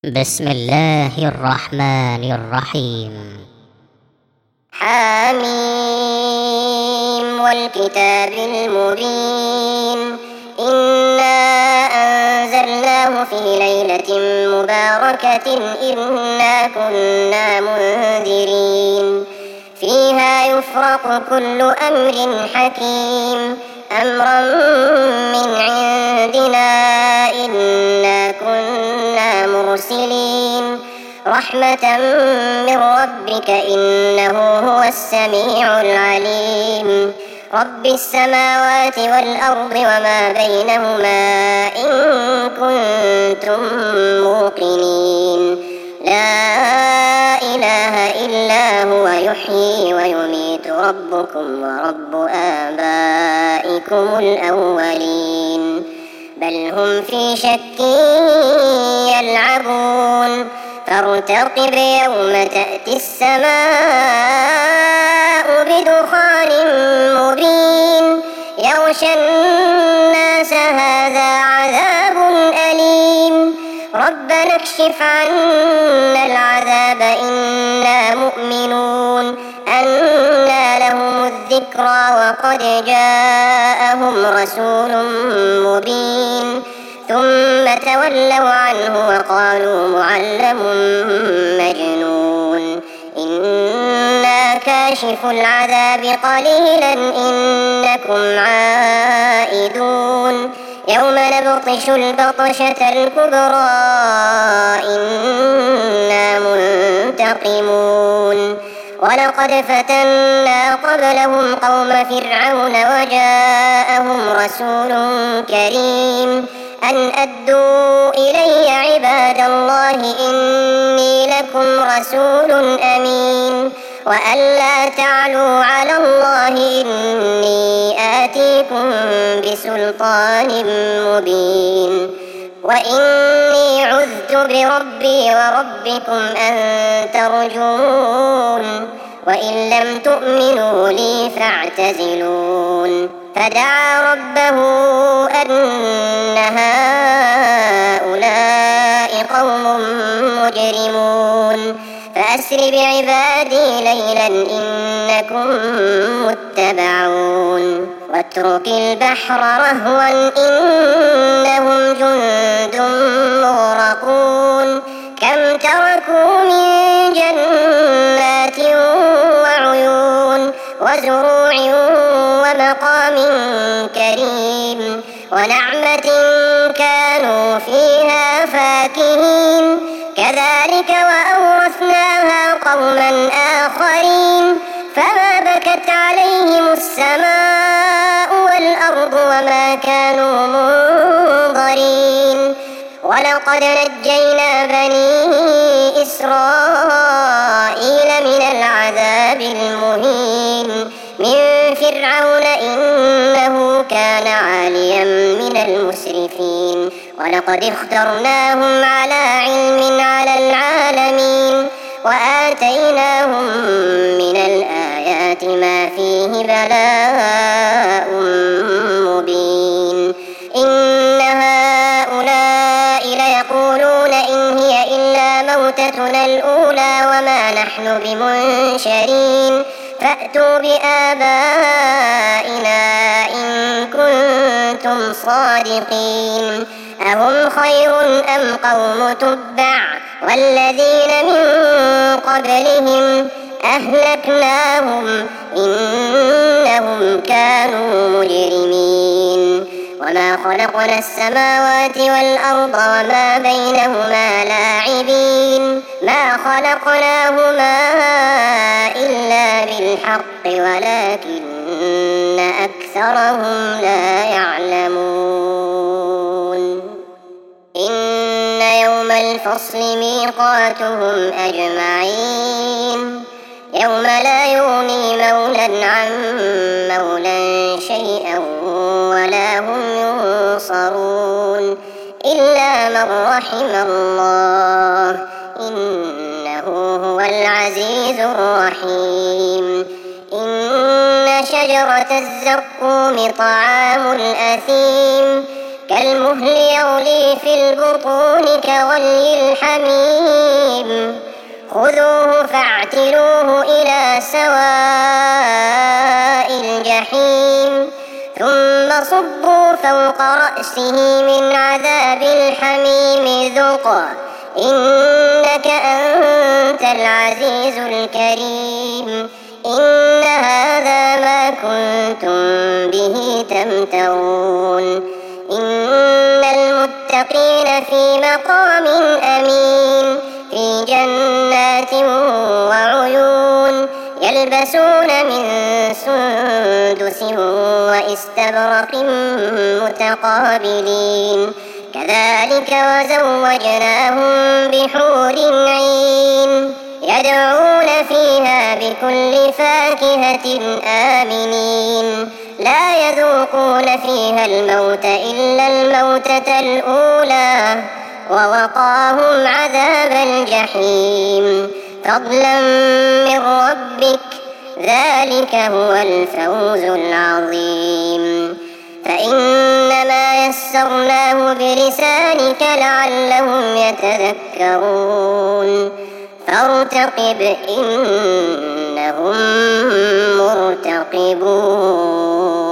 بسم الله الرحمن الرحيم. حميم والكتاب المبين إنا أنزلناه في ليلة مباركة إنا كنا منذرين فيها يفرق كل أمر حكيم أمرا من عندنا إنا كنا مرسلين رحمة من ربك إنه هو السميع العليم رب السماوات والأرض وما بينهما إن كنتم موقنين لا إله إلا هو يحيي ويميت ربكم ورب آبائكم الأولين بل هم في شك يلعبون فارتقب يوم تأتي السماء بدخان مبين يغشى الناس هذا عذاب أليم ربنا اكشف عنا العذاب إنا مؤمنون أنى لهم الذكرى وقد جاءهم رسول مبين ثم تولوا عنه وقالوا معلم مجنون إنا كاشف العذاب قليلا إنكم عائدون يوم نبطش البطشة الكبرى إنا منتقمون ولقد فتنا قبلهم قوم فرعون وجاءهم رسول كريم أن أدوا إلي عباد الله إني لكم رسول أمين وأن لا تعلوا على الله إني آتيكم بسلطان مبين وإني عذت بربي وربكم أن ترجون وإن لم تؤمنوا لي فاعتزلون فدعا ربه أن هؤلاء قوم مجرمون فأسر بعبادي ليلا إنكم متبعون واترك البحر رهوا إنهم جند مغرقون كم تركوا من جنات وعيون وزروع ومقام كريم ونعمة كانوا فيها فاكهين كذلك وأورثناها قوما آخرين فما بكت عليهم السماء والأرض وما كانوا منظرين ولقد نجينا بني إسرائيل من العذاب المهين من فرعون إنه كان عاليا من المسرفين ولقد اخترناهم على علم على العالمين وآتيناهم من الآيات ما فيه بلاء مبين إن هؤلاء ليقولون إن هي إلا موتتنا الأولى وما نحن بمنشرين فأتوا بآبائنا إن كنتم صادقين أهم خير أم قوم تبع والذين من قبلهم أهلكناهم إنهم كانوا مجرمين وما خلقنا السماوات والأرض وما بينهما لاعبين ما خلقناهما إلا بالحق ولكن أكثرهم لا يعلمون إن يوم الفصل ميقاتهم أجمعين يوم لا يغني مولى عن مولى شيئا ولا هم ينصرون إلا من رحم الله إنه هو العزيز الرحيم إن شجرة الزقوم طعام الأثيم كالمهل يغلي في البطون كغلي الحميم خذوه فاعتلوه إلى سواء الجحيم ثم صبوا فوق رأسه من عذاب الحميم ذق إنك أنت العزيز الكريم إن هذا ما كنتم به تمترون إن المتقين في مقام أمين في جنات وعيون يلبسون من سندس وإستبرق متقابلين كذلك وزوجناهم بحور عين يدعون فيها بكل فاكهة آمنين لا يذوقون فيها الموت إلا الموتة الأولى ووقاهم عذاب الجحيم فضلا من ربك ذلك هو الفوز العظيم فإنما يسرناه بلسانك لعلهم يتذكرون فارتقب إنهم مرتقبون.